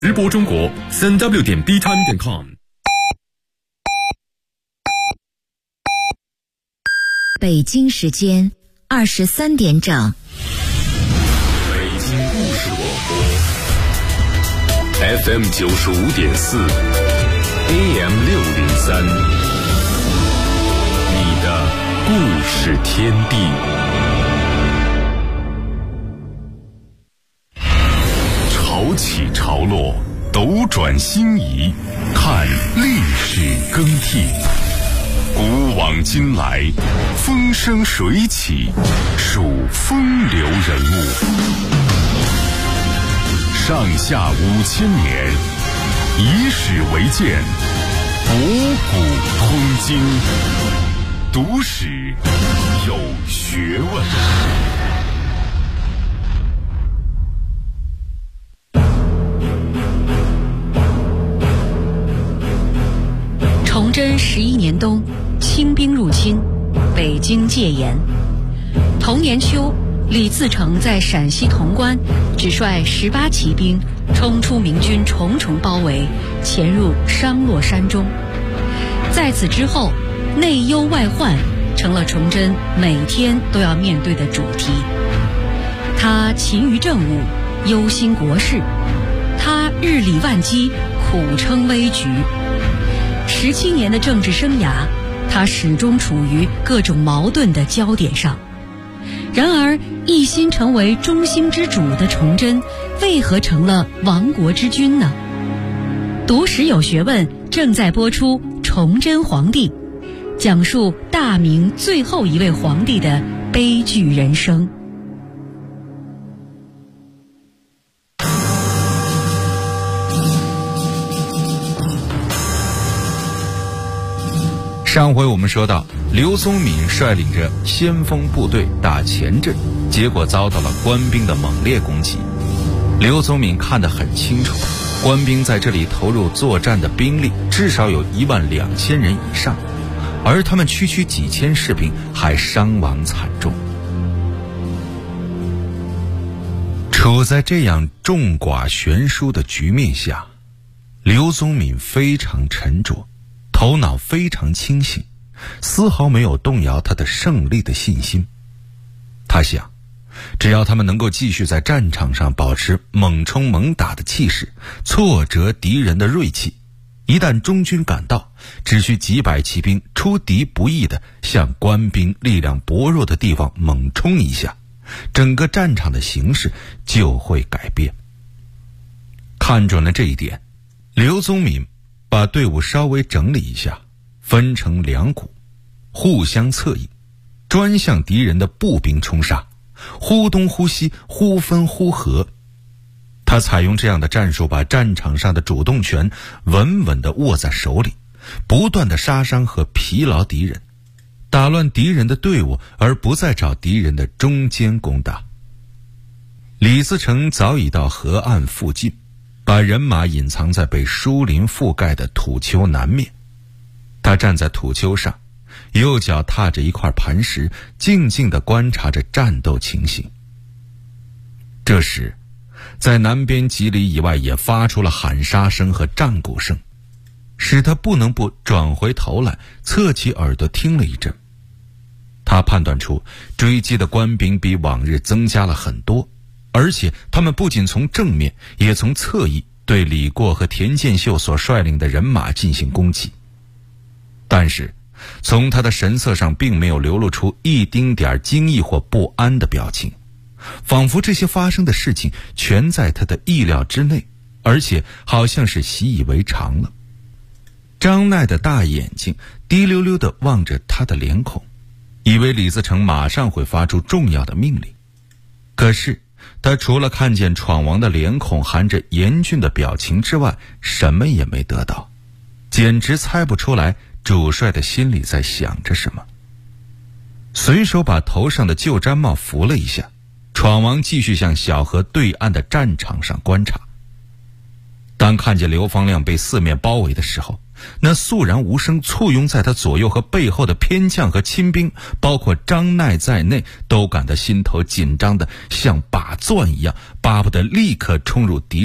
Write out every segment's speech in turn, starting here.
直播中国3w.btime.com。 北京时间23点整。 北京故事广播 FM 95.4 AM 603，你的故事天地。潮起潮落，斗转星移，看历史更替。古往今来，风生水起，数风流人物。上下5000年，以史为鉴，博古通今，读史有学问。 崇祯11年冬，清兵入侵，北京戒严。同年秋，李自成在陕西潼关只率18骑兵冲出明军重重包围，潜入商洛山中。在此之后，内忧外患成了崇祯每天都要面对的主题。他勤于政务，忧心国事，他日理万机，苦撑危局。17年的政治生涯，他始终处于各种矛盾的焦点上。然而，一心成为中兴之主的崇祯，为何成了亡国之君呢？读史有学问正在播出《崇祯皇帝》，讲述大明最后一位皇帝的悲剧人生。 上回我们说到，刘宗敏率领着先锋部队打前镇，结果遭到了官兵的猛烈攻击。刘宗敏看得很清楚，官兵在这里投入作战的兵力至少有12000人以上，而他们区区几千士兵还伤亡惨重。处在这样众寡悬殊的局面下，刘宗敏非常沉着，头脑非常清醒，丝毫没有动摇他的胜利的信心。他想，只要他们能够继续在战场上保持猛冲猛打的气势，挫折敌人的锐气，一旦中军赶到，只需几百骑兵出敌不意地向官兵力量薄弱的地方猛冲一下，整个战场的形势就会改变。看准了这一点，刘宗敏把队伍稍微整理一下，分成2股，互相侧应，专向敌人的步兵冲杀，忽东忽西，忽分忽合。他采用这样的战术，把战场上的主动权稳稳地握在手里，不断地杀伤和疲劳敌人，打乱敌人的队伍，而不再找敌人的中间攻打。李自成早已到河岸附近，把人马隐藏在被疏林覆盖的土丘南面。他站在土丘上，右脚踏着一块磐石，静静地观察着战斗情形。这时，在南边几里以外也发出了喊杀声和战鼓声，使他不能不转回头来，侧起耳朵听了一阵。他判断出追击的官兵比往日增加了很多，而且他们不仅从正面，也从侧翼对李过和田建秀所率领的人马进行攻击。但是从他的神色上并没有流露出一丁点惊异或不安的表情，仿佛这些发生的事情全在他的意料之内，而且好像是习以为常了。张鼐的大眼睛滴溜溜地望着他的脸孔，以为李自成马上会发出重要的命令。可是他除了看见闯王的脸孔含着严峻的表情之外，什么也没得到，简直猜不出来主帅的心里在想着什么。随手把头上的旧毡帽扶了一下，闯王继续向小河对岸的战场上观察。当看见刘方亮被四面包围的时候，那肃然无声簇拥在他左右和背后的偏将和亲兵，包括张鼐在内，都感到心头紧张的像把钻一样，巴不得立刻冲入敌阵，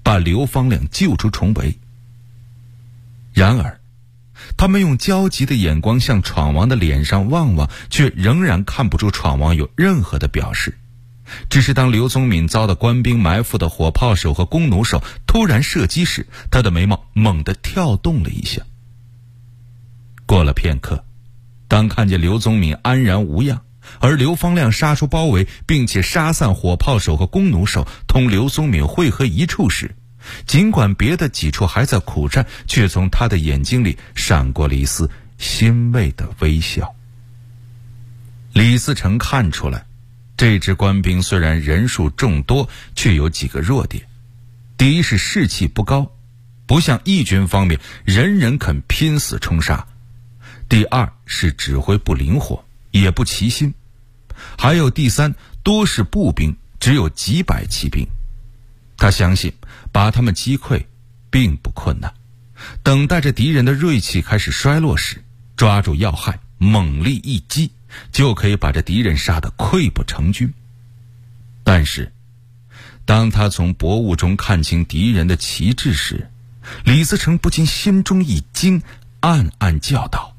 把刘方亮救出重围。然而他们用焦急的眼光向闯王的脸上望望，却仍然看不出闯王有任何的表示。只是当刘宗敏遭到官兵埋伏的火炮手和弓弩手突然射击时，他的眉毛猛地跳动了一下。过了片刻，当看见刘宗敏安然无恙，而刘方亮杀出包围，并且杀散火炮手和弓弩手，同刘宗敏汇合一处时，尽管别的几处还在苦战，却从他的眼睛里闪过了一丝欣慰的微笑。李自成看出来，这支官兵虽然人数众多，却有几个弱点。第一是士气不高，不像义军方面人人肯拼死冲杀。第二是指挥不灵活，也不齐心。还有第三，多是步兵，只有几百骑兵。他相信把他们击溃并不困难，等待着敌人的锐气开始衰落时，抓住要害，猛力一击，就可以把这敌人杀得溃不成军。但是当他从薄雾中看清敌人的旗帜时，李自成不禁心中一惊，暗暗叫道：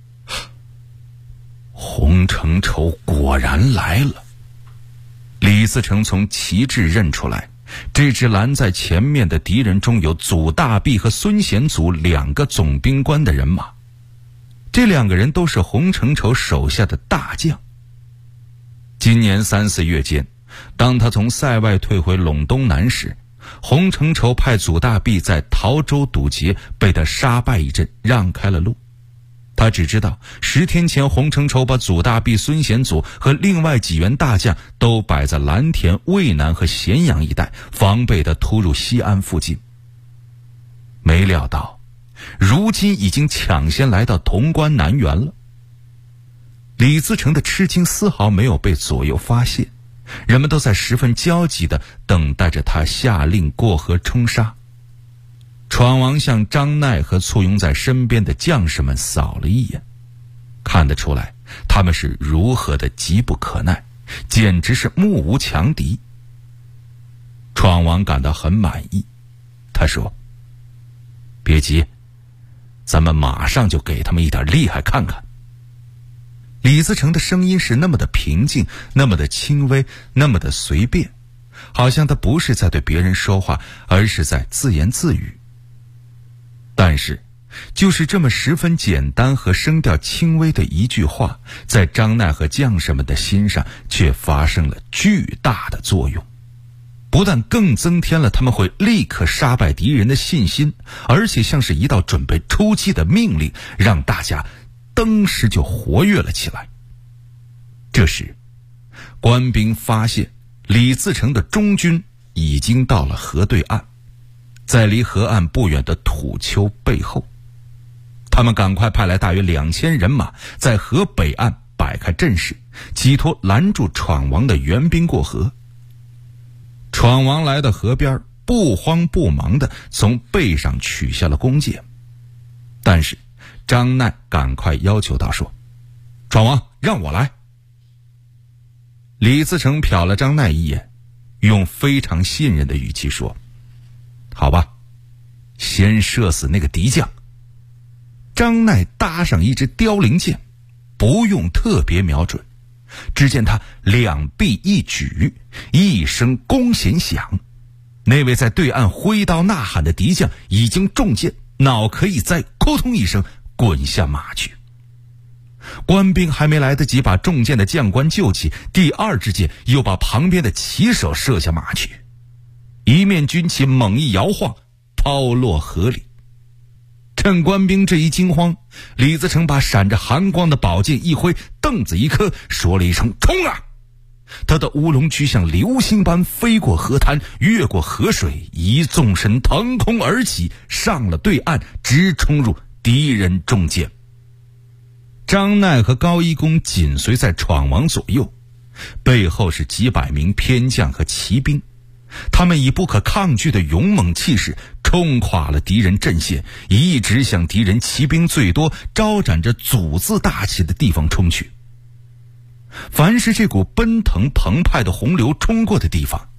洪承畴果然来了。李自成从旗帜认出来，这支拦在前面的敌人中有祖大弼和孙显祖两个总兵官的人马，这两个人都是洪承畴手下的大将。今年3、4月间，当他从塞外退回陇东南时，洪承畴派祖大弼在陶州堵截，被他杀败一阵，让开了路。他只知道10天前洪承畴把祖大弼、孙显祖和另外几员大将都摆在蓝田、渭南和咸阳一带，防备他突入西安附近。没料到如今已经抢先来到潼关南原了。李自成的吃惊丝毫没有被左右发现，人们都在十分焦急地等待着他下令过河冲杀。闯王向张鼐和簇拥在身边的将士们扫了一眼，看得出来他们是如何的急不可耐，简直是目无强敌。闯王感到很满意，他说：别急，咱们马上就给他们一点厉害看看。李自成的声音是那么的平静，那么的轻微，那么的随便，好像他不是在对别人说话，而是在自言自语。但是就是这么十分简单和声调轻微的一句话，在张鼐和将士们的心上却发生了巨大的作用，不但更增添了他们会立刻杀败敌人的信心，而且像是一道准备出击的命令，让大家登时就活跃了起来。这时官兵发现李自成的中军已经到了河对岸，在离河岸不远的土丘背后，他们赶快派来大约2000人马，在河北岸摆开阵势，企图拦住闯王的援兵过河。闯王来到河边，不慌不忙地从背上取下了弓箭，但是张鼐赶快要求道说：闯王，让我来。李自成瞟了张鼐一眼，用非常信任的语气说：好吧，先射死那个敌将。张鼐搭上一支凋零箭，不用特别瞄准，只见他两臂一举，一声弓弦响，那位在对岸挥刀呐喊的敌将已经中箭，脑壳一栽，扑通一声滚下马去。官兵还没来得及把中箭的将官救起，第二支箭又把旁边的骑手射下马去，一面军旗猛一摇晃，抛落河里。趁官兵这一惊慌，李自成把闪着寒光的宝剑一挥，凳子一磕，说了一声冲啊！他的乌龙驹像流星般飞过河滩，越过河水，一纵身腾空而起，上了对岸，直冲入敌人中箭。张鼐和高一公紧随在闯王左右，背后是几百名偏将和骑兵，他们以不可抗拒的勇猛气势冲垮了敌人阵线，一直向敌人骑兵最多、招展着祖字大旗的地方冲去。凡是这股奔腾澎湃的洪流冲过的地方，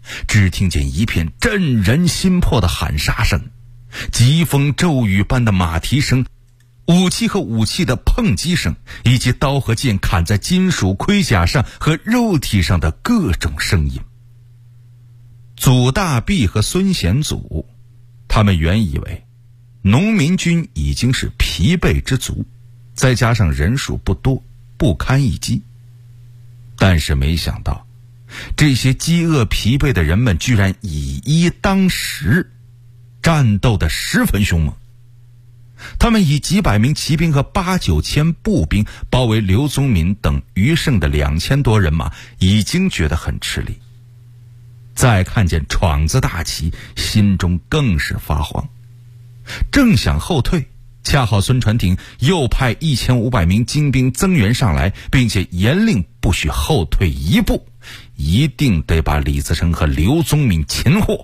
只听见一片震人心魄的喊杀声，疾风骤雨般的马蹄声，武器和武器的碰击声，以及刀和剑砍在金属盔甲上和肉体上的各种声音。祖大弼和孙显祖，他们原以为农民军已经是疲惫之足，再加上人数不多，不堪一击。但是没想到，这些饥饿疲惫的人们居然以一当十，战斗得十分凶猛。他们以几百名骑兵和8、9千步兵包围刘宗敏等余剩的2000多人马，已经觉得很吃力。再看见闯子大旗，心中更是发慌。正想后退，恰好孙传庭又派1500名精兵增援上来，并且严令不许后退一步，一定得把李自成和刘宗敏擒获。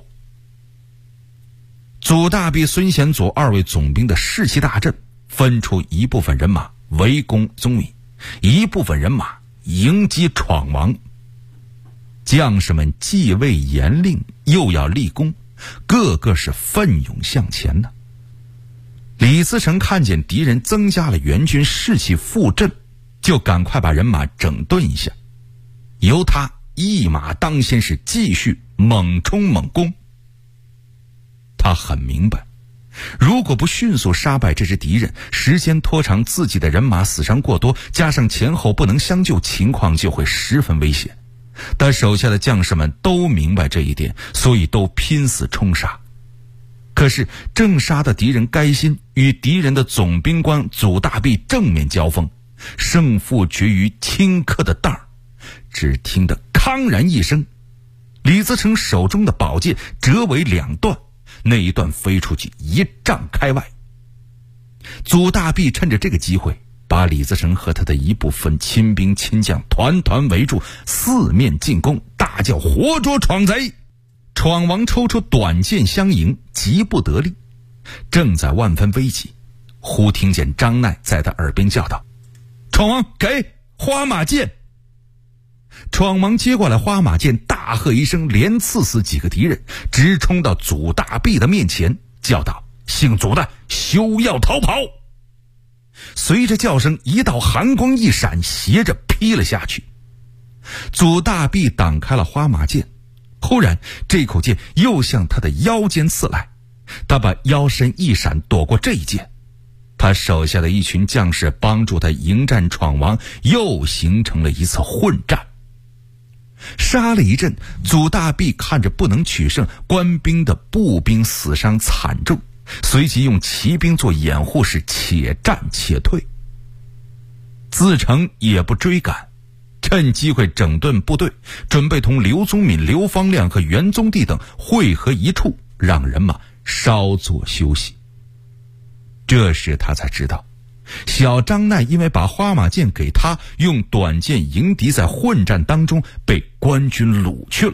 祖大弼、孙显祖2位总兵的士气大振，分出一部分人马围攻宗敏，一部分人马迎击闯王。将士们既未严令，又要立功，个个是奋勇向前呢。李自成看见敌人增加了援军，士气复振，就赶快把人马整顿一下，由他一马当先，是继续猛冲猛攻。他很明白，如果不迅速杀败这支敌人，时间拖长，自己的人马死伤过多，加上前后不能相救，情况就会十分危险。但手下的将士们都明白这一点，所以都拼死冲杀。可是正杀的敌人该心与敌人的总兵官祖大弼正面交锋，胜负决于顷刻的当儿。只听得铿然一声，李自成手中的宝剑折为2段，那一段飞出去1丈开外。祖大弼趁着这个机会，把李自成和他的一部分亲兵亲将团团围住，四面进攻，大叫活捉闯贼。闯王抽出短剑相迎，急不得力，正在万分危急，忽听见张鼐在他耳边叫道：闯王，给花马剑。闯王接过来花马剑，大喝一声，连刺死几个敌人，直冲到祖大弼的面前，叫道：姓祖的，休要逃跑。随着叫声，一道寒光一闪，斜着劈了下去。祖大弼挡开了花马剑，忽然这口剑又向他的腰间刺来，他把腰身一闪，躲过这一剑。他手下的一群将士帮助他迎战闯王，又形成了一次混战。杀了一阵，祖大弼看着不能取胜，官兵的步兵死伤惨重，随即用骑兵做掩护，是且战且退。自成也不追赶，趁机会整顿部队，准备同刘宗敏、刘方亮和元宗帝等会合一处，让人马稍作休息。这时他才知道，小张鼐因为把花马剑给他，用短剑迎敌，在混战当中被官军掳去了。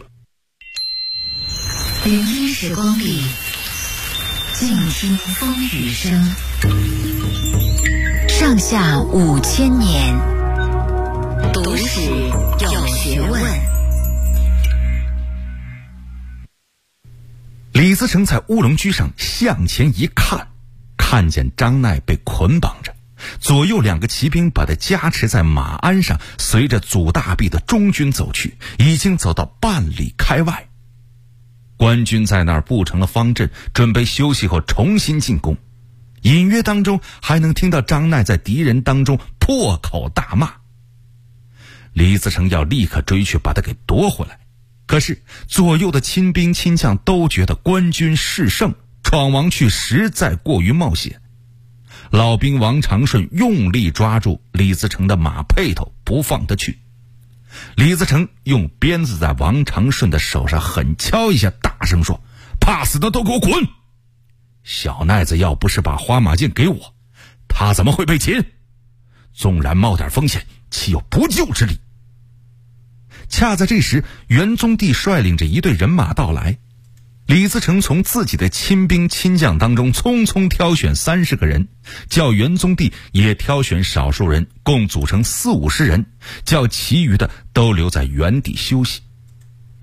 聆听时光里，静听风雨声。上下5000年，读史有学问。 李自成在乌龙居上向前一看，看见张鼐被捆绑着，左右2个骑兵把他夹持在马鞍上，随着祖大弼的中军走去，已经走到半里开外。官军在那儿布成了方阵，准备休息后重新进攻。隐约当中还能听到张鼐在敌人当中破口大骂。李自成要立刻追去把他给夺回来，可是左右的亲兵亲将都觉得官军势胜，闯王去实在过于冒险。老兵王长顺用力抓住李自成的马辔头，不放他去。李自成用鞭子在王长顺的手上狠敲一下，大声说：怕死的都给我滚！小鼐子要不是把花马剑给我，他怎么会被擒？纵然冒点风险，岂有不救之理？恰在这时，元宗帝率领着一队人马到来。李自成从自己的亲兵亲将当中匆匆挑选30个人，叫元宗帝也挑选少数人，共组成40-50人，叫其余的都留在原地休息。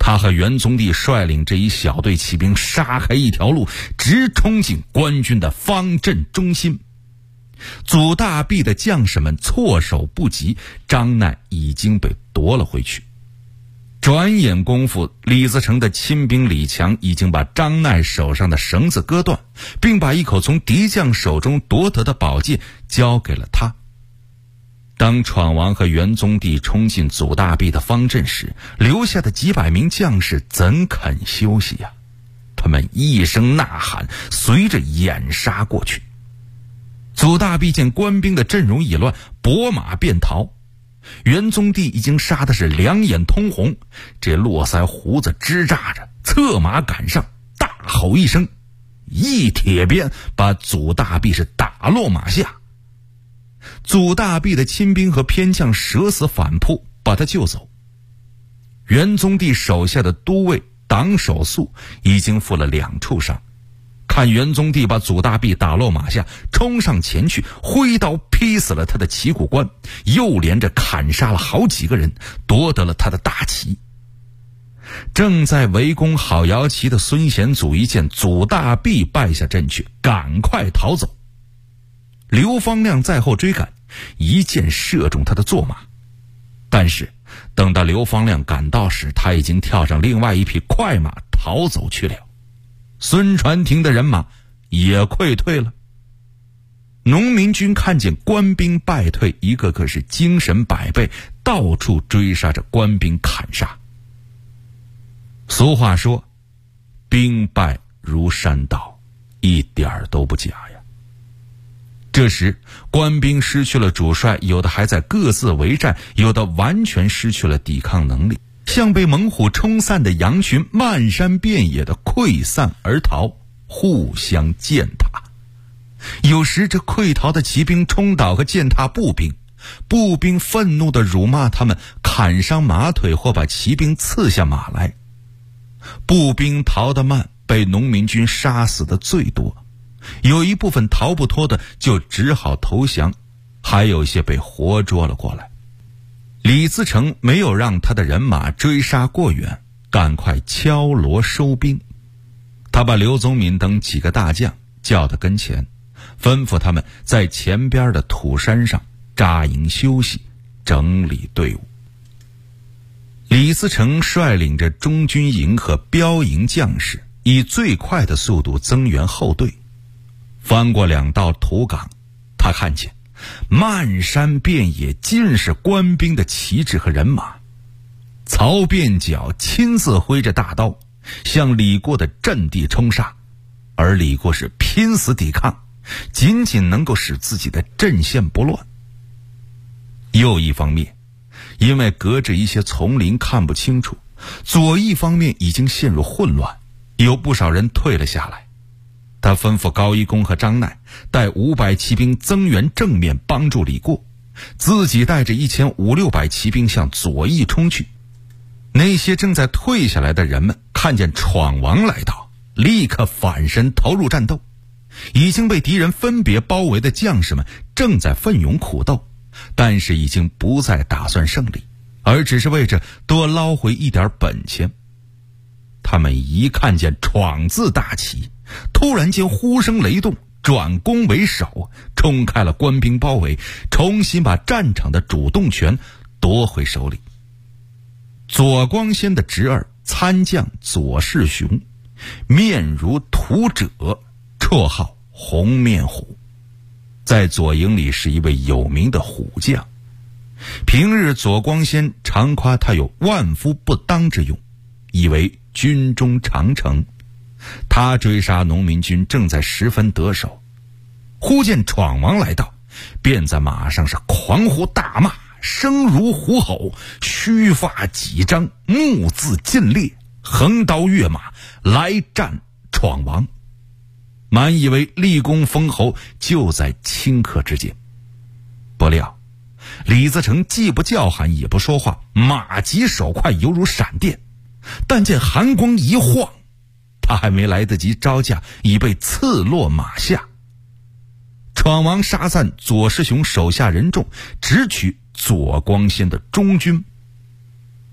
他和元宗帝率领这一小队骑兵杀开一条路，直冲进官军的方阵中心。祖大弼的将士们措手不及，张奈已经被夺了回去。转眼功夫，李自成的亲兵李强已经把张奈手上的绳子割断，并把一口从敌将手中夺得的宝剑交给了他。当闯王和元宗帝冲进祖大弼的方阵时，留下的几百名将士怎肯休息呀？他们一声呐喊，随着掩杀过去。祖大弼见官兵的阵容已乱，拨马便逃。元宗帝已经杀的是两眼通红，这络腮胡子支扎着，策马赶上，大吼一声，一铁鞭把祖大弼是打落马下。祖大弼的亲兵和偏将舍死反扑，把他救走。元宗帝手下的都尉党守肃已经负了2处伤，看元宗帝把祖大弼打落马下，冲上前去，挥刀劈死了他的旗鼓官，又连着砍杀了好几个人，夺得了他的大旗。正在围攻好摇旗的孙显祖一见祖大弼败下阵去，赶快逃走。刘方亮在后追赶，一箭射中他的坐马。但是等到刘方亮赶到时，他已经跳上另外一匹快马逃走去了。孙传庭的人马也溃退了。农民军看见官兵败退，一个个是精神百倍，到处追杀着官兵砍杀。俗话说，兵败如山倒，一点儿都不假呀。这时官兵失去了主帅，有的还在各自为战，有的完全失去了抵抗能力，像被猛虎冲散的羊群，漫山遍野的溃散而逃，互相践踏。有时这溃逃的骑兵冲倒和践踏步兵，步兵愤怒地辱骂他们，砍伤马腿或把骑兵刺下马来。步兵逃得慢，被农民军杀死的最多，有一部分逃不脱的就只好投降，还有些被活捉了过来。李自成没有让他的人马追杀过远，赶快敲锣收兵。他把刘宗敏等几个大将叫到跟前，吩咐他们在前边的土山上扎营休息，整理队伍。李自成率领着中军营和标营将士，以最快的速度增援后队。翻过2道土岗，他看见漫山遍野尽是官兵的旗帜和人马。曹变角亲自挥着大刀向李过的阵地冲杀，而李过是拼死抵抗，仅仅能够使自己的阵线不乱。又一方面，因为隔着一些丛林看不清楚，左翼方面已经陷入混乱，有不少人退了下来。他吩咐高一公和张奈带500骑兵增援正面帮助李过，自己带着1500-600骑兵向左翼冲去。那些正在退下来的人们看见闯王来到，立刻反身投入战斗。已经被敌人分别包围的将士们正在奋勇苦斗，但是已经不再打算胜利，而只是为着多捞回一点本钱。他们一看见闯字大旗，突然间呼声雷动，转攻为守，冲开了官兵包围，重新把战场的主动权夺回手里。左光先的侄儿参将左世雄，面如屠者，绰号红面虎，在左营里是一位有名的虎将。平日左光先常夸他有万夫不当之勇，以为军中长城。他追杀农民军正在十分得手，忽见闯王来到，便在马上是狂呼大骂，声如虎吼，须发几张，目自尽裂，横刀跃马来战闯王。满以为立功封侯就在顷刻之间，不料李自成既不叫喊也不说话，马疾手快，犹如闪电。但见寒光一晃，他还没来得及招架，已被刺落马下。闯王杀散左世雄手下人众，直取左光先的中军。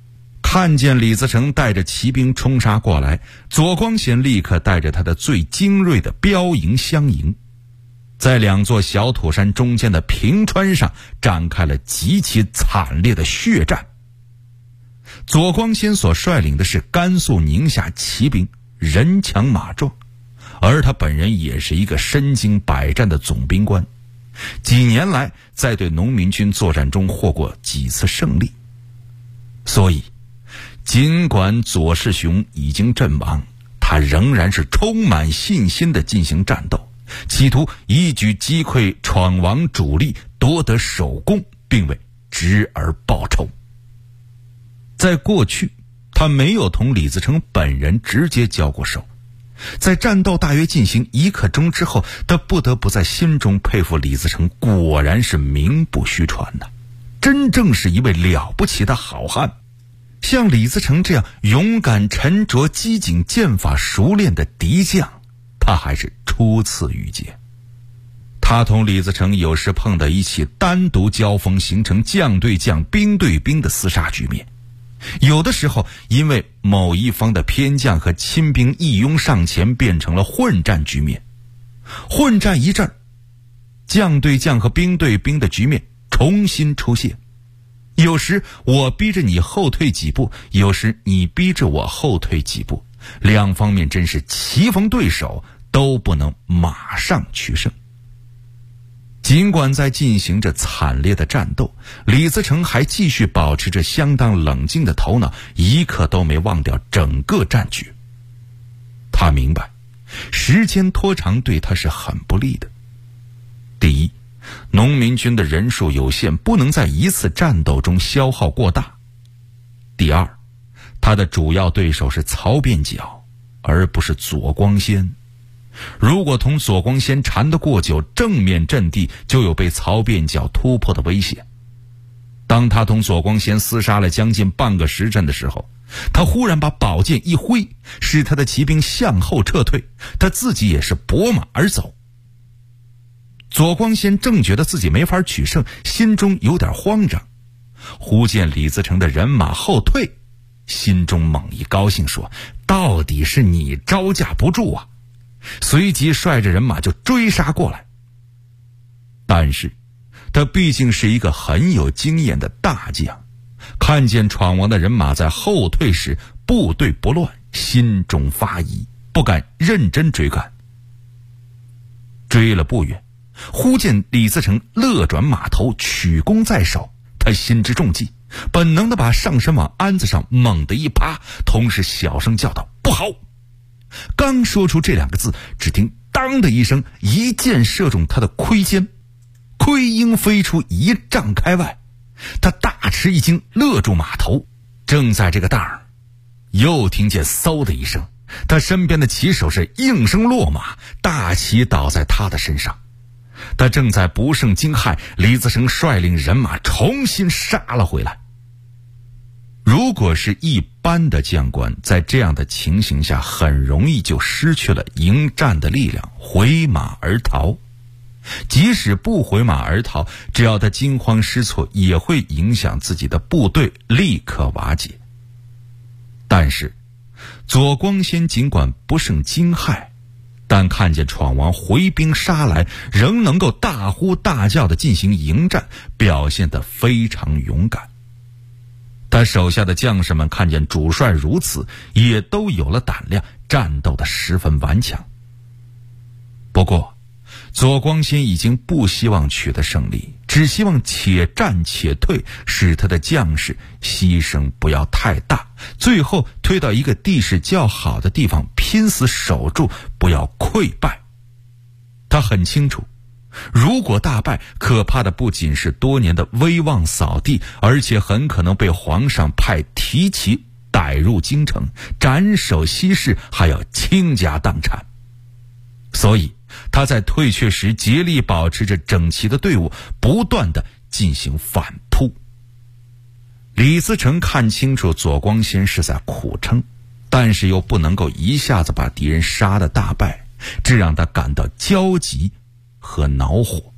看见李自成带着骑兵冲杀过来，左光贤立刻带着他的最精锐的标营相迎，在两座小土山中间的平川上展开了极其惨烈的血战。左光贤所率领的是甘肃宁夏骑兵，人强马壮，而他本人也是一个身经百战的总兵官，几年来在对农民军作战中获过几次胜利。所以尽管左世雄已经阵亡，他仍然是充满信心地进行战斗，企图一举击溃闯王主力，夺得首功，并为侄儿报仇。在过去，他没有同李自成本人直接交过手，在战斗大约进行1刻钟之后，他不得不在心中佩服李自成果然是名不虚传呐，真正是一位了不起的好汉。像李自成这样勇敢沉着机警剑法熟练的敌将，他还是初次遇见。他同李自成有时碰到一起单独交锋，形成将对将兵对兵的厮杀局面，有的时候因为某一方的偏将和亲兵一拥上前，变成了混战局面。混战一阵，将对将和兵对兵的局面重新出现，有时我逼着你后退几步，有时你逼着我后退几步，两方面真是棋逢对手，都不能马上取胜。尽管在进行着惨烈的战斗，李自成还继续保持着相当冷静的头脑，一刻都没忘掉整个战局。他明白时间拖长对他是很不利的。第一，农民军的人数有限，不能在一次战斗中消耗过大。第二，他的主要对手是曹变角，而不是左光先。如果同左光先缠得过久，正面阵地就有被曹变角突破的危险。当他同左光先厮杀了将近半个时辰的时候，他忽然把宝剑一挥，使他的骑兵向后撤退，他自己也是拨马而走。左光先正觉得自己没法取胜，心中有点慌张，忽见李自成的人马后退，心中猛一高兴，说到底是你招架不住啊，随即率着人马就追杀过来。但是他毕竟是一个很有经验的大将，看见闯王的人马在后退时部队不乱，心中发疑，不敢认真追赶。追了不远，忽见李自成勒转马头，曲弓在手，他心知中计，本能地把上身往鞍子上猛地一趴，同时小声叫道：不好！刚说出这两个字，只听当的一声，一箭射中他的盔间，盔缨飞出1丈开外。他大吃一惊，勒住马头。正在这个当儿，又听见嗖的一声，他身边的骑手是应声落马，大骑倒在他的身上。他正在不胜惊骇，李自成率领人马重新杀了回来。如果是一般的将官，在这样的情形下很容易就失去了迎战的力量，回马而逃。即使不回马而逃，只要他惊慌失措，也会影响自己的部队立刻瓦解。但是左光先尽管不胜惊骇，但看见闯王回兵杀来，仍能够大呼大叫地进行迎战，表现得非常勇敢。他手下的将士们看见主帅如此，也都有了胆量，战斗得十分顽强。不过左光先已经不希望取得胜利，只希望且战且退，使他的将士牺牲不要太大，最后推到一个地势较好的地方，拼死守住，不要溃败。他很清楚，如果大败，可怕的不仅是多年的威望扫地，而且很可能被皇上派提骑逮入京城，斩首息事，还要倾家荡产。所以他在退却时竭力保持着整齐的队伍，不断地进行反扑。李自成看清楚左光先是在苦撑，但是又不能够一下子把敌人杀得大败，这让他感到焦急和恼火。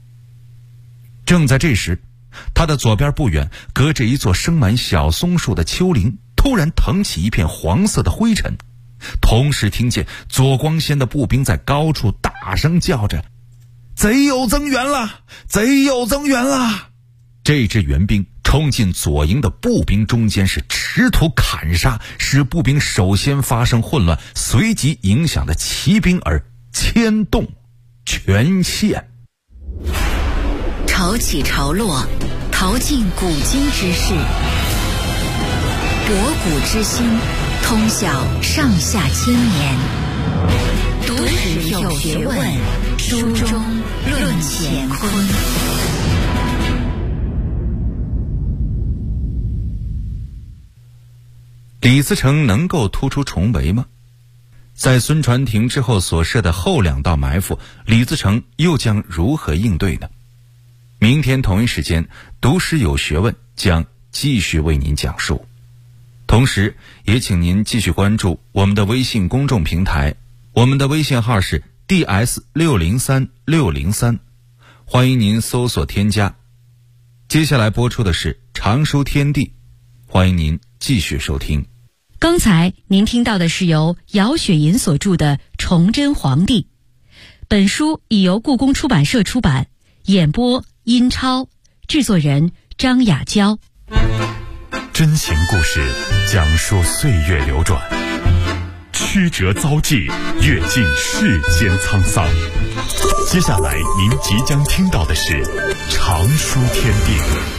正在这时，他的左边不远隔着一座生满小松树的丘陵， 突然腾起一片黄色的灰尘，同时听见左光先的步兵在高处大声叫着：“贼又增援了！贼又增援了！”这支援兵冲进左营的步兵中间，是持土砍杀，使步兵首先发生混乱，随即影响了骑兵而牵动全线。 潮起潮落，淘尽古今之事，博古之今，通晓上下千年。读史有学问，书中论乾坤。 李自成能够突出重围吗？在孙传庭之后所设的后2道埋伏，李自成又将如何应对呢？明天同一时间，读史有学问将继续为您讲述。同时也请您继续关注我们的微信公众平台，我们的微信号是 DS603603，欢迎您搜索添加。接下来播出的是常书天地，欢迎您继续收听。 刚才您听到的是由姚雪银所著的《崇祯皇帝》，本书已由故宫出版社出版，演播殷超，制作人张雅娇。 真情故事讲述岁月流转，曲折遭际，阅尽世间沧桑。接下来您即将听到的是常书天地。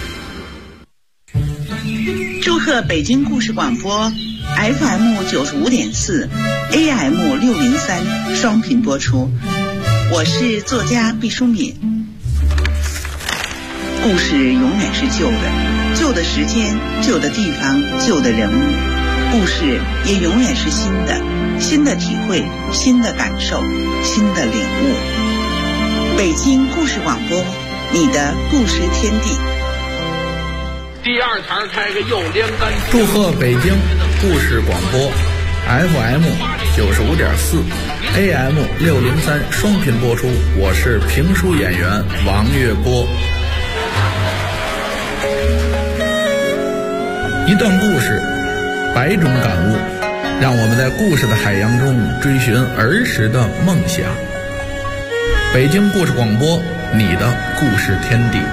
祝贺北京故事广播 FM 95.4 AM 603双频播出，我是作家毕淑敏。故事永远是旧的，旧的时间，旧的地方，旧的人物，故事也永远是新的，新的体会，新的感受，新的领悟。北京故事广播，你的故事天地。 第2台开个右连杆。 祝贺北京故事广播 FM 95.4 AM 603双频播出，我是评书演员王月波。一段故事，100种感悟，让我们在故事的海洋中追寻儿时的梦想。北京故事广播，你的故事天地。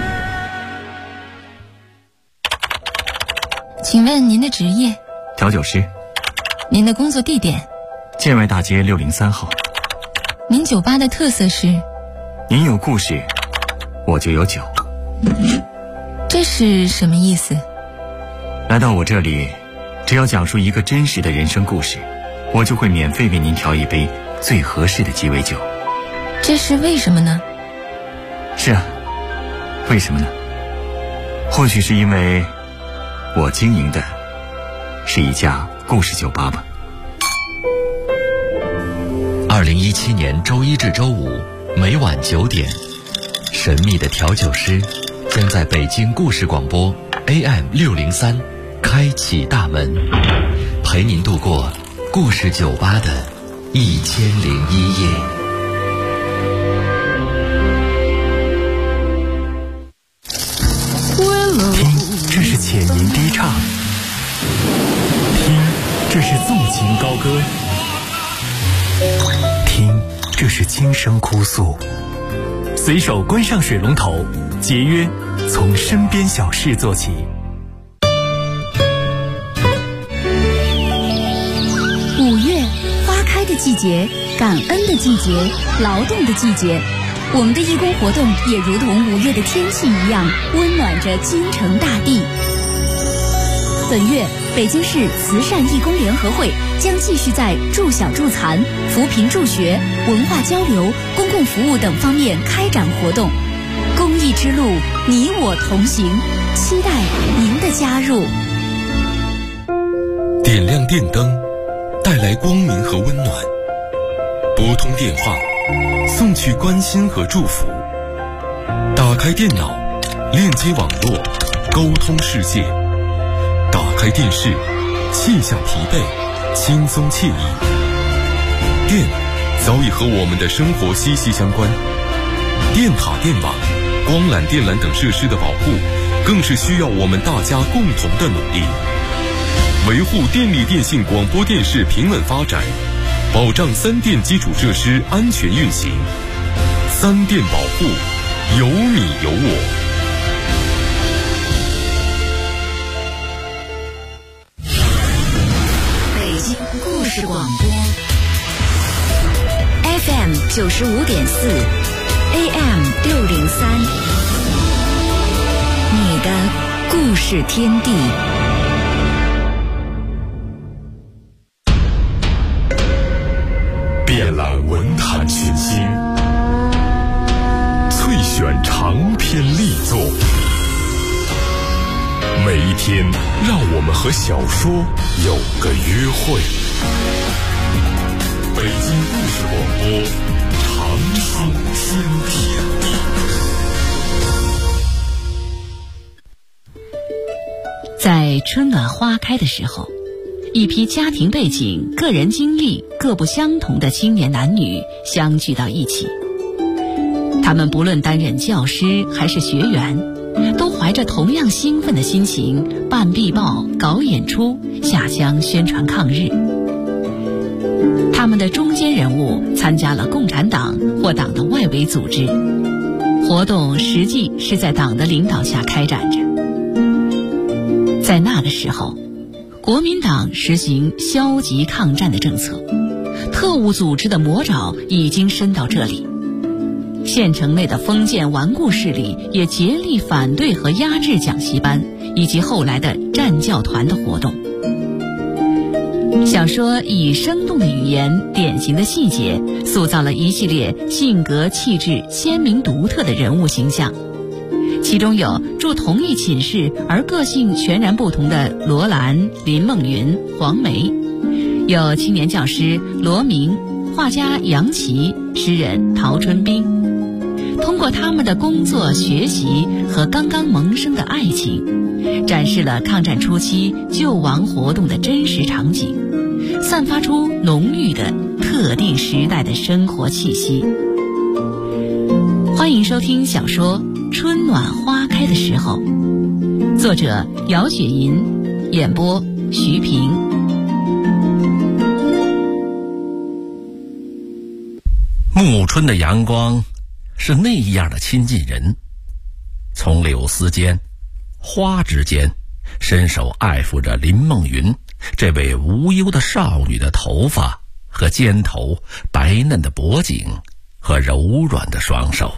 请问您的职业？ 调酒师。 您的工作地点？ 建外大街603号。 您酒吧的特色是？ 您有故事，我就有酒。 这是什么意思？ 来到我这里，只要讲述一个真实的人生故事，我就会免费为您调一杯最合适的鸡尾酒。 这是为什么呢？ 是啊，为什么呢？或许是因为我经营的是一家故事酒吧吧。 2017年周一至周五每晚9点，神秘的调酒师将在北京故事广播 AM 603开启大门，陪您度过故事酒吧的1001夜。 听，这是浅吟低唱；听，这是纵情高歌；听，这是轻声哭诉。随手关上水龙头，节约从身边小事做起。 5月，花开的季节，感恩的季节，劳动的季节。我们的义工活动也如同5月的天气一样，温暖着京城大地。本月，北京市慈善义工联合会将继续在助小助残、扶贫助学、文化交流、公共服务等方面开展活动。公益之路，你我同行，期待您的加入。 点亮电灯，带来光明和温暖；拨通电话，送去关心和祝福；打开电脑，链接网络，沟通世界；打开电视，卸下疲惫，轻松惬意。电早已和我们的生活息息相关，电塔、电网、光缆、电缆等设施的保护，更是需要我们大家共同的努力。 维护电力电信广播电视平稳发展，保障三电基础设施安全运行。三电保护，有你有我。 北京故事广播 FM 95.4 AM 603，你的故事天地。 遍览文坛群星，萃选长篇力作，每一天让我们和小说有个约会。北京故事广播，长春天地。 在春暖花开的时候，一批家庭背景、个人经历各不相同的青年男女相聚到一起。他们不论担任教师还是学员，都怀着同样兴奋的心情办壁报、搞演出、下乡宣传抗日。他们的中坚人物参加了共产党或党的外围组织，活动实际是在党的领导下开展着。在那个时候，国民党实行消极抗战的政策，特务组织的魔爪已经伸到这里。县城内的封建顽固势力也竭力反对和压制讲习班以及后来的战教团的活动。小说以生动的语言、典型的细节，塑造了一系列性格气质鲜明独特的人物形象。其中有住同一寝室而个性全然不同的罗兰、林梦云、黄梅，有青年教师罗明、画家杨琦、诗人陶春冰。通过他们的工作、学习和刚刚萌生的爱情，展示了抗战初期救亡活动的真实场景，散发出浓郁的特定时代的生活气息。欢迎收听小说《春暖花开的时候》，作者姚雪银，演播徐平。 暮春的阳光是那样的亲近人，从柳丝间、花之间，伸手爱抚着林梦云这位无忧的少女的头发和肩头，白嫩的脖颈和柔软的双手。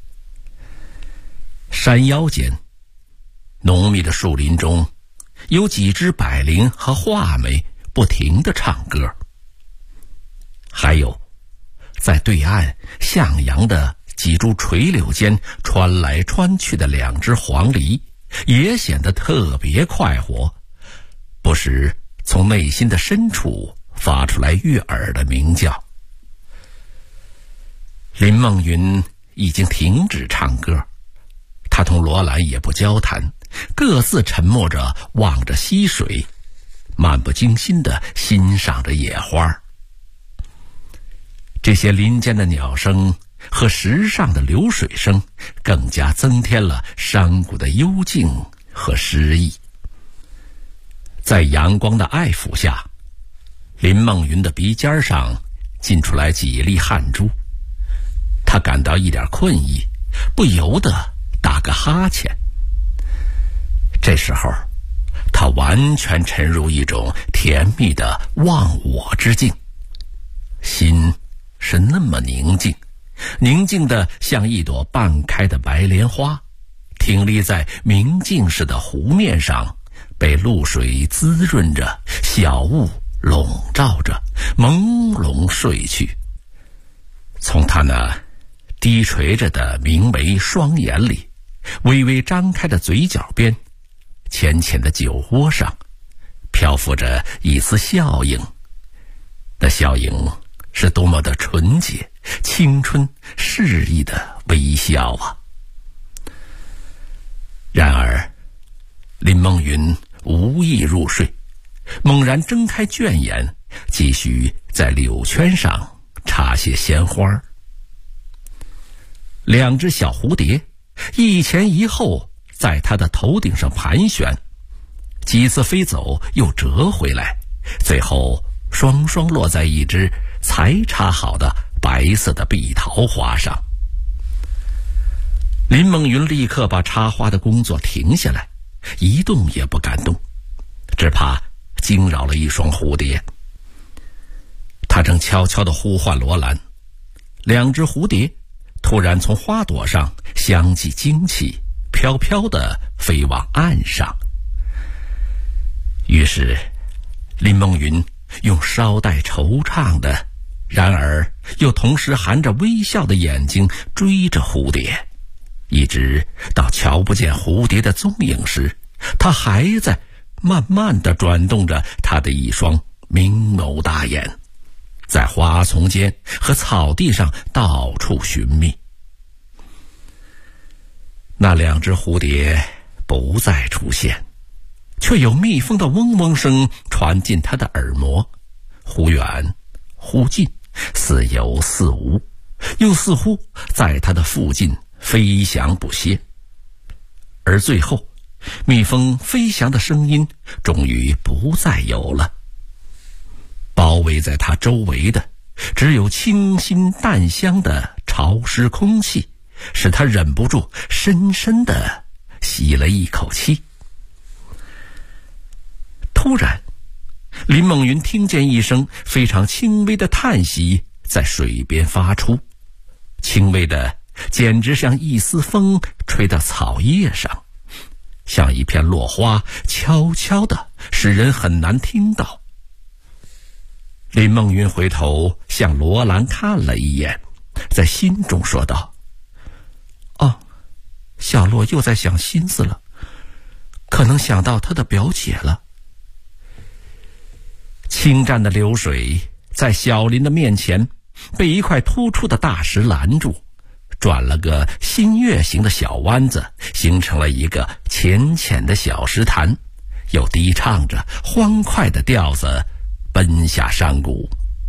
山腰间，浓密的树林中，有几只百灵和画眉不停地唱歌。还有，在对岸向阳的几株垂柳间穿来穿去的两只黄鹂，也显得特别快活，不时从内心的深处发出来悦耳的鸣叫。林梦云已经停止唱歌，他同罗兰也不交谈，各自沉默着望着溪水，漫不经心地欣赏着野花。这些林间的鸟声和石上的流水声更加增添了山谷的幽静和诗意。在阳光的爱抚下，林梦云的鼻尖上浸出来几粒汗珠，她感到一点困意，不由得打个哈欠。这时候，她完全沉入一种甜蜜的忘我之境，心是那么宁静，宁静的像一朵半开的白莲花，挺立在明镜似的湖面上，被露水滋润着，小雾笼罩着，朦胧睡去。从他那低垂着的明媚双眼里，微微张开的嘴角边，浅浅的酒窝上，漂浮着一丝笑影。那笑影是多么的纯洁、青春、适意的微笑啊！然而，林梦云无意入睡，猛然睁开倦眼，继续在柳圈上插些鲜花。两只小蝴蝶一前一后在她的头顶上盘旋， 几次飞走又折回来，最后双双落在一只才插好的白色的碧桃花上。林梦云立刻把插花的工作停下来，一动也不敢动，只怕惊扰了一双蝴蝶。他正悄悄地呼唤罗兰，两只蝴蝶突然从花朵上相继惊起，飘飘地飞往岸上。于是林梦云用稍带惆怅的，然而又同时含着微笑的眼睛追着蝴蝶，一直到瞧不见蝴蝶的踪影时，他还在慢慢地转动着他的一双明眸大眼，在花丛间和草地上到处寻觅。那两只蝴蝶不再出现，却有蜜蜂的嗡嗡声传进他的耳膜，忽远忽近，似有似无，又似乎在他的附近飞翔不歇。而最后，蜜蜂飞翔的声音终于不再有了，包围在他周围的只有清新淡香的潮湿空气，使他忍不住深深地吸了一口气。突然，林梦云听见一声非常轻微的叹息在水边发出，轻微的简直像一丝风吹到草叶上，像一片落花，悄悄的使人很难听到。林梦云回头向罗兰看了一眼，在心中说道：哦，小洛又在想心思了，可能想到他的表姐了。清湛的流水在小林的面前被一块突出的大石拦住，转了个新月形的小弯子，形成了一个浅浅的小石潭，又低唱着欢快的调子奔下山谷。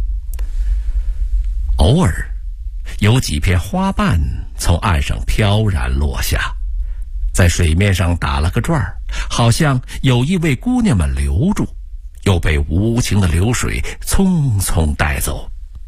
偶尔有几片花瓣从岸上飘然落下，在水面上打了个转儿，好像有意为姑娘们留住，又被无情的流水匆匆带走。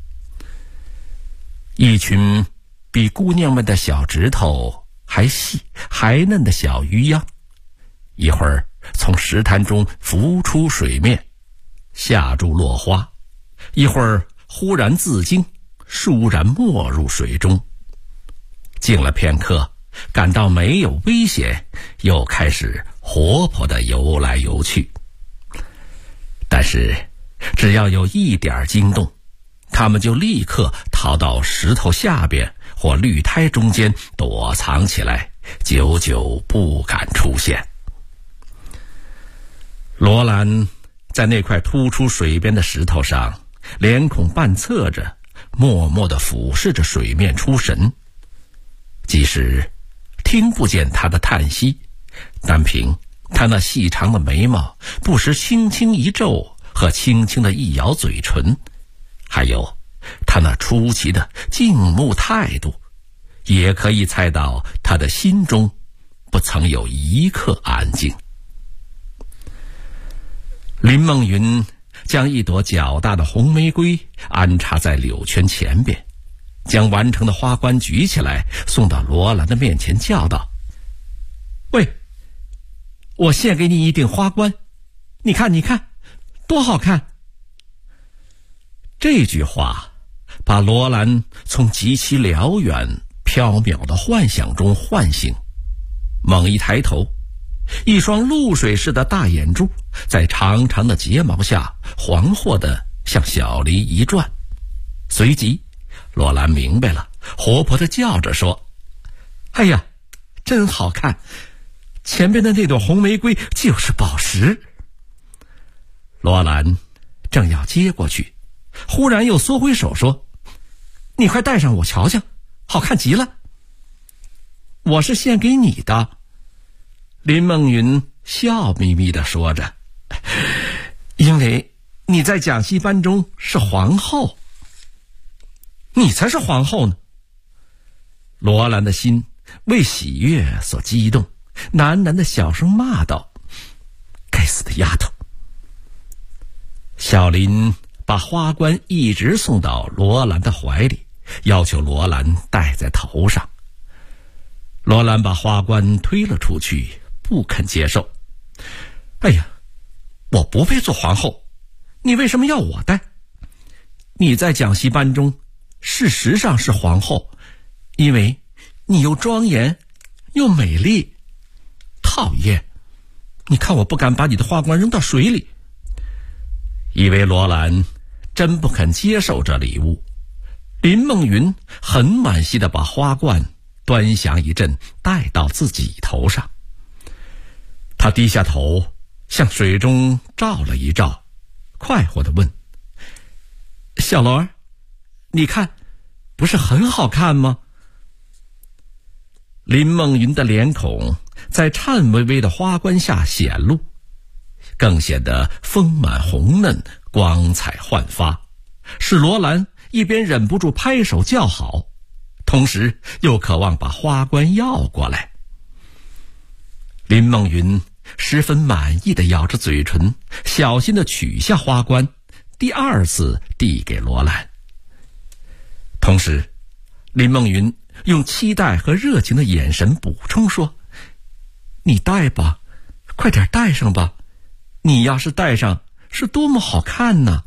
一群比姑娘们的小指头还细还嫩的小鱼秧，一会儿从石潭中浮出水面，下注落花，一会儿忽然自惊，倏然没入水中。静了片刻，感到没有危险，又开始活泼地游来游去。但是只要有一点惊动，他们就立刻逃到石头下边或绿苔中间躲藏起来，久久不敢出现。罗兰在那块突出水边的石头上，脸孔半侧着，默默地俯视着水面出神。即使听不见他的叹息，单凭他那细长的眉毛不时轻轻一皱和轻轻的一摇嘴唇，还有他那出奇的静穆态度，也可以猜到他的心中不曾有一刻安静。林梦云将一朵较大的红玫瑰安插在柳圈前边，将完成的花冠举起来送到罗兰的面前，叫道：喂，我献给你一顶花冠，你看你看，多好看。这句话把罗兰从极其辽远缥缈的幻想中唤醒，猛一抬头，一双露水似的大眼珠在长长的睫毛下惶惑地向小林一转。随即罗兰明白了，活泼地叫着说：哎呀，真好看，前边的那朵红玫瑰就是宝石。罗兰正要接过去，忽然又缩回手说：你快戴上我瞧瞧，好看极了。我是献给你的。林梦云笑眯眯地说着，因为你在讲戏班中是皇后。你才是皇后呢。罗兰的心为喜悦所激动，喃喃地小声骂道：该死的丫头！小林把花冠一直送到罗兰的怀里，要求罗兰戴在头上。罗兰把花冠推了出去，不肯接受。哎呀，我不配做皇后，你为什么要我戴？你在讲习班中事实上是皇后，因为你又庄严又美丽。讨厌，你看我不敢把你的花冠扔到水里。以为罗兰真不肯接受这礼物，林梦云很惋惜地把花冠端详一阵，戴到自己头上。他低下头向水中照了一照，快活地问：小罗，你看不是很好看吗？林梦云的脸孔在颤巍巍的花冠下显露，更显得丰满红嫩，光彩焕发，使罗兰一边忍不住拍手叫好，同时又渴望把花冠要过来。林梦云十分满意地咬着嘴唇，小心地取下花冠，第二次递给罗兰。同时，林梦云用期待和热情的眼神补充说：你戴吧，快点戴上吧，你要是戴上是多么好看呢！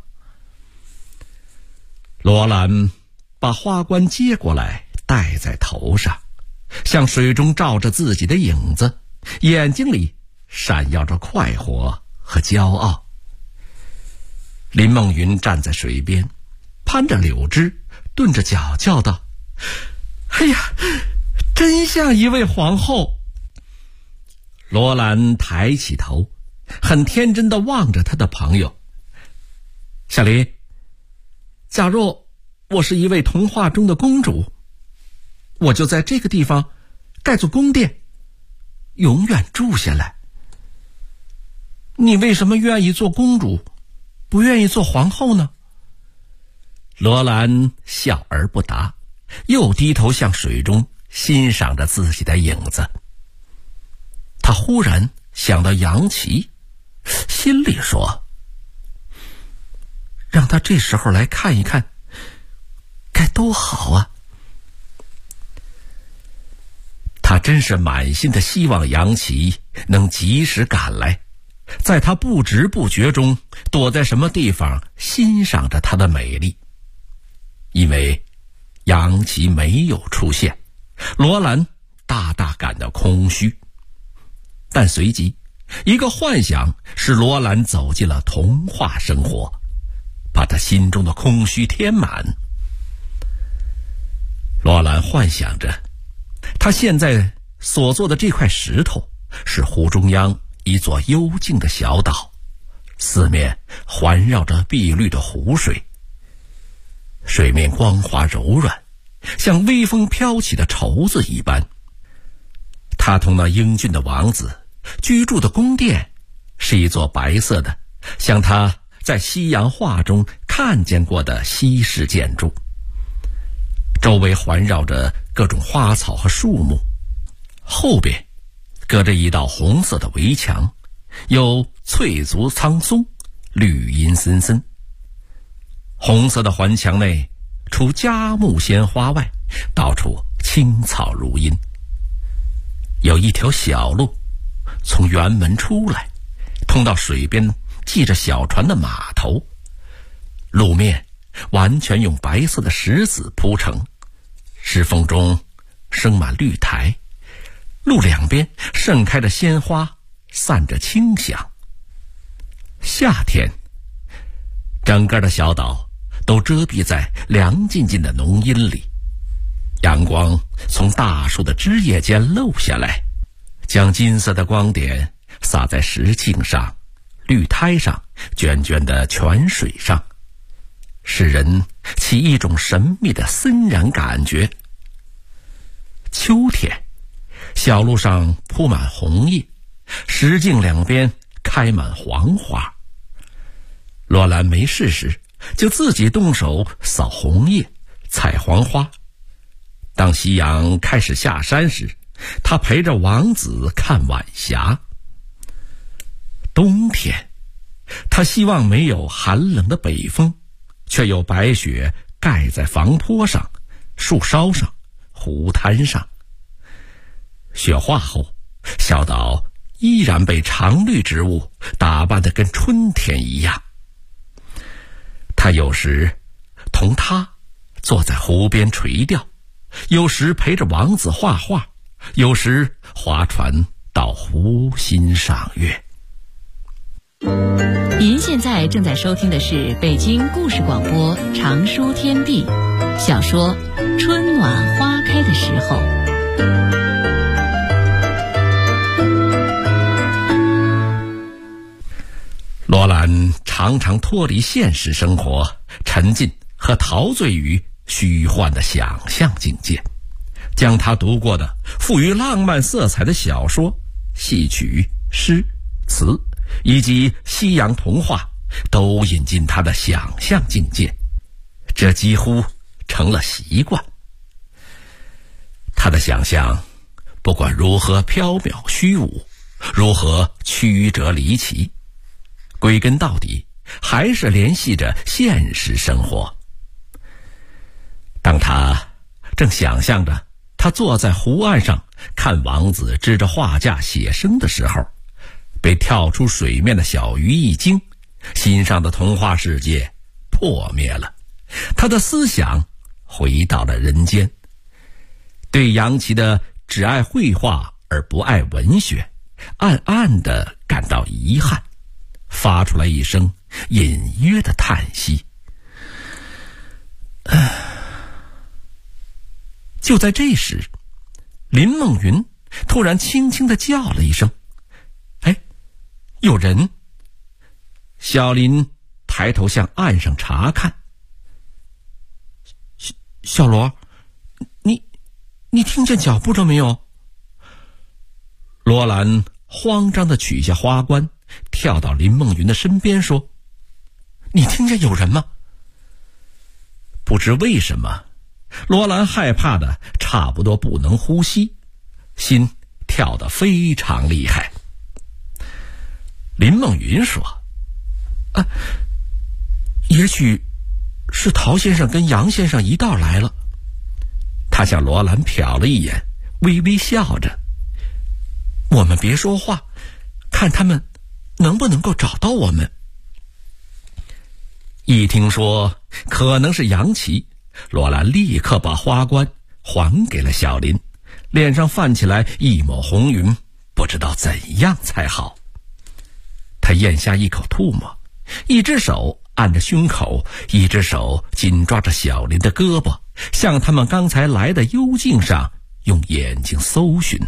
罗兰把花冠接过来戴在头上，向水中照着自己的影子，眼睛里闪耀着快活和骄傲。林梦云站在水边，攀着柳枝，顿着脚叫道：哎呀，真像一位皇后！罗兰抬起头，很天真地望着他的朋友。小林，假若我是一位童话中的公主，我就在这个地方盖座宫殿，永远住下来。你为什么愿意做公主，不愿意做皇后呢？罗兰笑而不答，又低头向水中欣赏着自己的影子。他忽然想到杨琪，心里说：让他这时候来看一看，该多好啊！他真是满心的希望杨琪能及时赶来，在他不知不觉中躲在什么地方欣赏着她的美丽。因为杨琪没有出现，罗兰大大感到空虚。但随即一个幻想使罗兰走进了童话生活，把他心中的空虚填满。罗兰幻想着他现在所做的这块石头是湖中央一座幽静的小岛，四面环绕着碧绿的湖水，水面光滑柔软，像微风飘起的绸子一般。他同那英俊的王子居住的宫殿是一座白色的，像他在西洋画中看见过的西式建筑，周围环绕着各种花草和树木，后边隔着一道红色的围墙，有翠竹苍松，绿荫森森。红色的环墙内除佳木鲜花外，到处青草如茵。有一条小路从园门出来，通到水边系着小船的码头，路面完全用白色的石子铺成，石缝中生满绿苔，路两边盛开着鲜花，散着清香。夏天，整个的小岛都遮蔽在凉浸浸的浓荫里，阳光从大树的枝叶间漏下来，将金色的光点洒在石径上、绿苔上、涓涓的泉水上，使人起一种神秘的森然感觉。秋天，小路上铺满红叶，石径两边开满黄花。罗兰没事时就自己动手扫红叶、采黄花。当夕阳开始下山时，他陪着王子看晚霞。 冬天，他希望没有寒冷的北风，却有白雪盖在房坡上、树梢上、湖滩上。雪化后，小岛依然被常绿植物打扮得跟春天一样。他有时同他坐在湖边垂钓，有时陪着王子画画，有时划船到湖心赏月。 您现在正在收听的是北京故事广播长书天地小说《春暖花开的时候》。 罗兰常常脱离现实生活，沉浸和陶醉于虚幻的想象境界，将他读过的富于浪漫色彩的小说、戏曲、诗、词以及西洋童话都引进他的想象境界，这几乎成了习惯。他的想象不管如何缥缈虚无，如何曲折离奇，归根到底还是联系着现实生活。当他正想象着他坐在湖岸上看王子支着画架写生的时候，被跳出水面的小鱼一惊，心上的童话世界破灭了，他的思想回到了人间。对杨琦的只爱绘画而不爱文学，暗暗地感到遗憾，发出来一声隐约的叹息。就在这时，林梦云突然轻轻地叫了一声：“哎，有人！”小林抬头向岸上查看。小罗，你听见脚步了没有？罗兰慌张地取下花冠，跳到林梦云的身边说：“你听见有人吗？”不知为什么，罗兰害怕的差不多不能呼吸，心跳得非常厉害。林梦云说：“也许是陶先生跟杨先生一道来了。”他向罗兰瞟了一眼，微微笑着：“我们别说话，看他们能不能够找到我们。”一听说可能是杨琦，罗兰立刻把花冠还给了小林，脸上泛起来一抹红云，不知道怎样才好。他咽下一口唾沫，一只手按着胸口，一只手紧抓着小林的胳膊，向他们刚才来的幽径上用眼睛搜寻。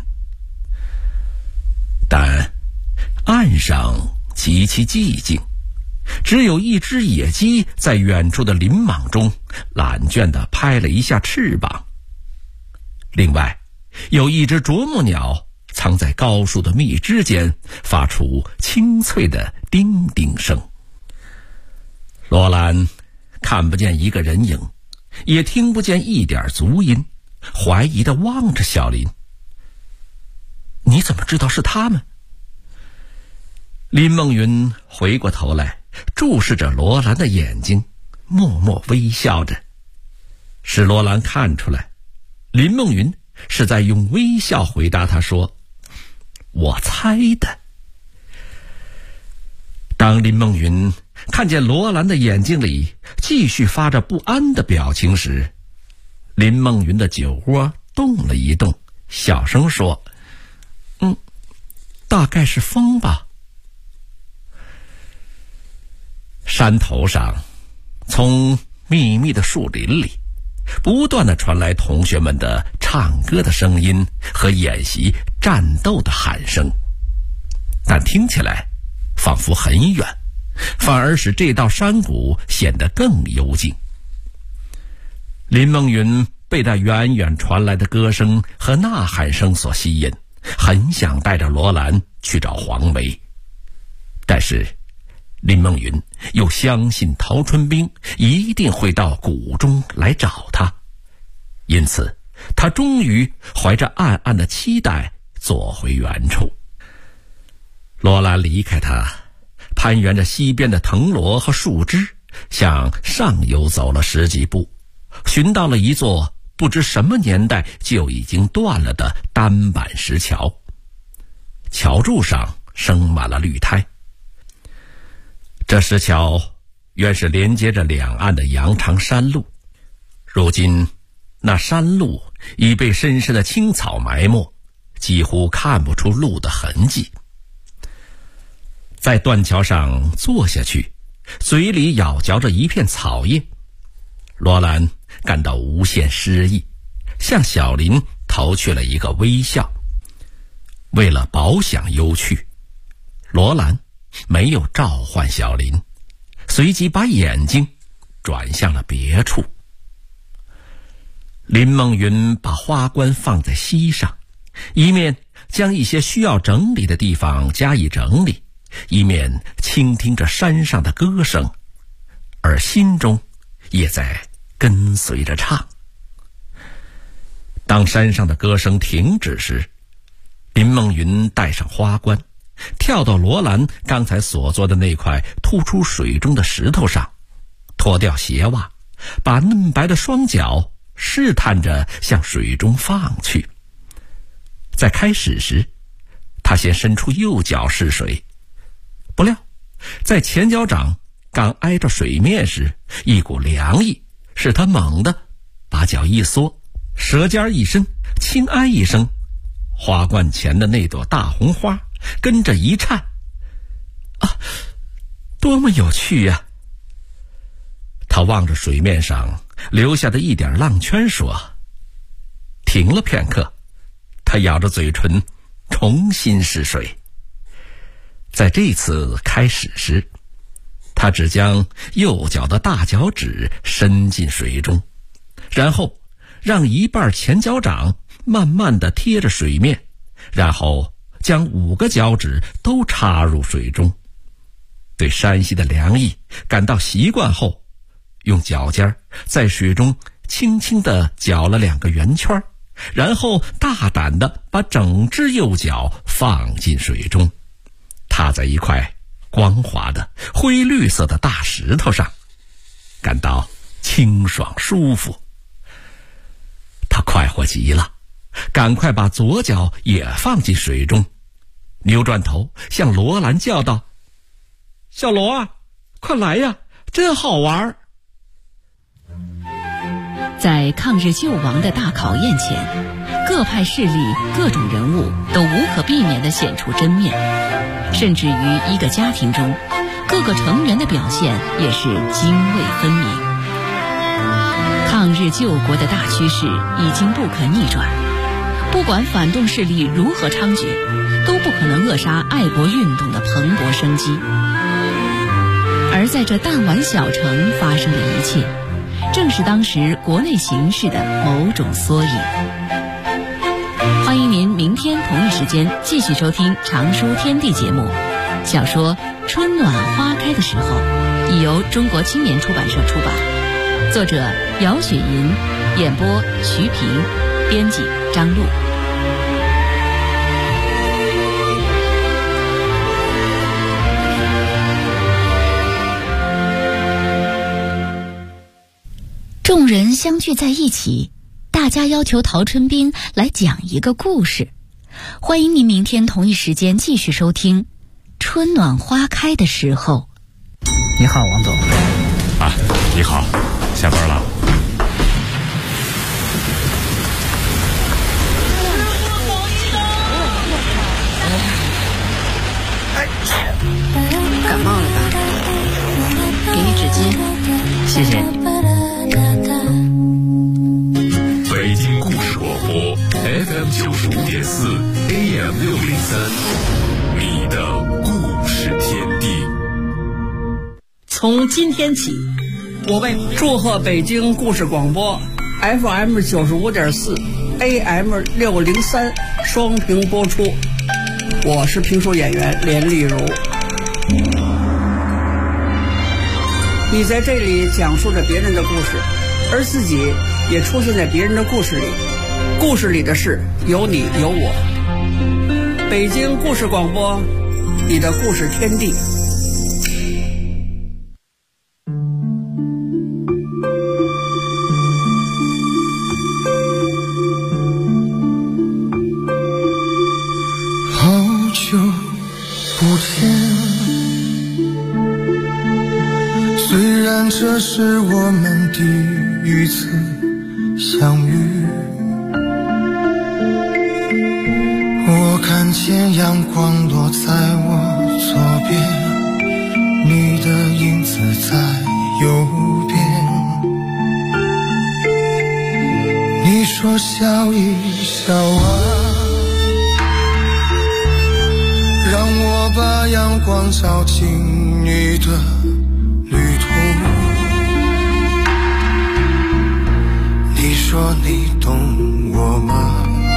但岸上极其寂静，只有一只野鸡在远处的林莽中懒倦地拍了一下翅膀。另外，有一只啄木鸟藏在高树的密枝间，发出清脆的叮叮声。罗兰看不见一个人影，也听不见一点足音，怀疑地望着小林：“你怎么知道是他们？”林梦云回过头来，注视着罗兰的眼睛，默默微笑着。使罗兰看出来，林梦云是在用微笑回答他说：“我猜的。”当林梦云看见罗兰的眼睛里继续发着不安的表情时，林梦云的酒窝动了一动，小声说：“大概是风吧。”山头上，从密密的树林里，不断地传来同学们的唱歌的声音和演习战斗的喊声，但听起来仿佛很远，反而使这道山谷显得更幽静。林梦云被那远远传来的歌声和呐喊声所吸引，很想带着罗兰去找黄梅，但是林梦云又相信陶春冰一定会到谷中来找他，因此他终于怀着暗暗的期待坐回原处。 罗兰离开他，攀援着溪边的藤萝和树枝，向上游走了10几步，寻到了一座不知什么年代就已经断了的单板石桥。桥柱上生满了绿苔。这石桥原是连接着两岸的羊肠山路，如今那山路已被深深的青草埋没，几乎看不出路的痕迹。在断桥上坐下去，嘴里咬嚼着一片草叶，罗兰感到无限诗意，向小林投去了一个微笑。为了饱享幽趣，罗兰没有召唤小林，随即把眼睛转向了别处。林梦云把花冠放在膝上，一面将一些需要整理的地方加以整理，一面倾听着山上的歌声，而心中也在跟随着唱。当山上的歌声停止时，林梦云戴上花冠，跳到罗兰刚才所做的那块突出水中的石头上，脱掉鞋袜，把嫩白的双脚试探着向水中放去。在开始时，他先伸出右脚试水，不料在前脚掌刚挨着水面时，一股凉意使他猛地把脚一缩，舌尖一伸，轻哀一声，花冠前的那朵大红花跟着一颤。啊，多么有趣呀！他望着水面上留下的一点浪圈说。停了片刻，他咬着嘴唇重新试水。在这次开始时，他只将右脚的大脚趾伸进水中，然后让一半前脚掌慢慢地贴着水面，然后将5个脚趾都插入水中。对山溪的凉意感到习惯后，用脚尖在水中轻轻地搅了2个圆圈，然后大胆地把整只右脚放进水中，踏在一块光滑的灰绿色的大石头上，感到清爽舒服。他快活极了，赶快把左脚也放进水中，扭转头向罗兰叫道：小罗啊，快来呀，真好玩。 在抗日救亡的大考验前，各派势力、各种人物都无可避免地显出真面，甚至于一个家庭中，各个成员的表现也是泾渭分明。抗日救国的大趋势已经不可逆转，不管反动势力如何猖獗，都不可能扼杀爱国运动的蓬勃生机。而在这弹丸小城发生的一切，正是当时国内形势的某种缩影。欢迎您明天同一时间继续收听《常书天地》节目。小说《春暖花开的时候》已由中国青年出版社出版，作者姚雪银，演播徐平，编辑张璐。 众人相聚在一起，大家要求陶春斌来讲一个故事。欢迎您明天同一时间继续收听《春暖花开的时候》。 你好，王总。 啊，你好，下班了。 感冒了吧？给你纸巾。 谢谢你。 北京故事广播 FM 95.4 AM 603，你的故事天地。 从今天起，我为祝贺北京故事广播 FM 95.4 AM 603双屏播出。我是评书演员连丽如。你在这里讲述着别人的故事，而自己也出现在别人的故事里，故事里的事有你有我。北京故事广播你的故事天地。 好久不见，虽然这是我们第一次相遇，我看见阳光落在我左边，你的影子在右边。你说笑一笑啊，让我把阳光照进你的旅途。你说你懂我吗？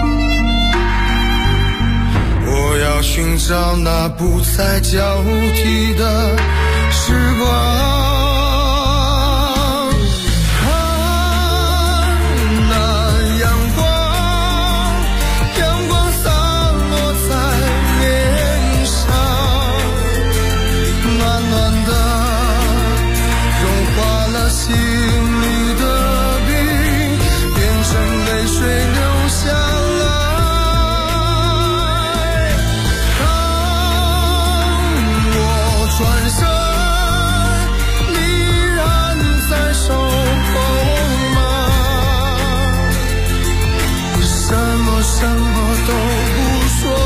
我要寻找那不再交替的时光。心里的冰变成泪水流下来，当我转身，你依然在守候吗？什么都不说，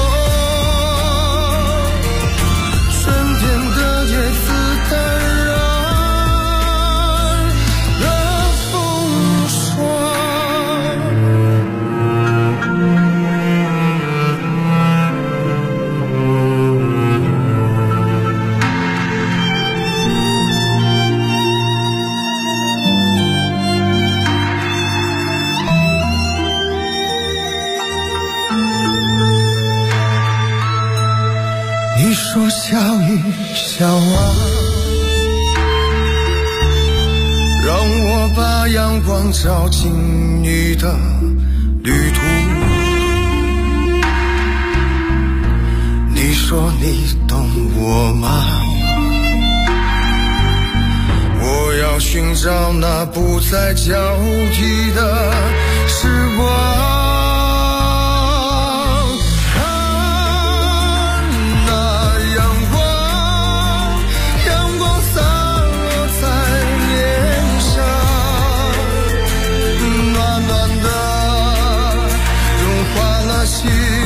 春天的叶子淡然说笑一笑啊，让我把阳光照进你的旅途。你说你懂我吗？我要寻找那不再交替的时光。心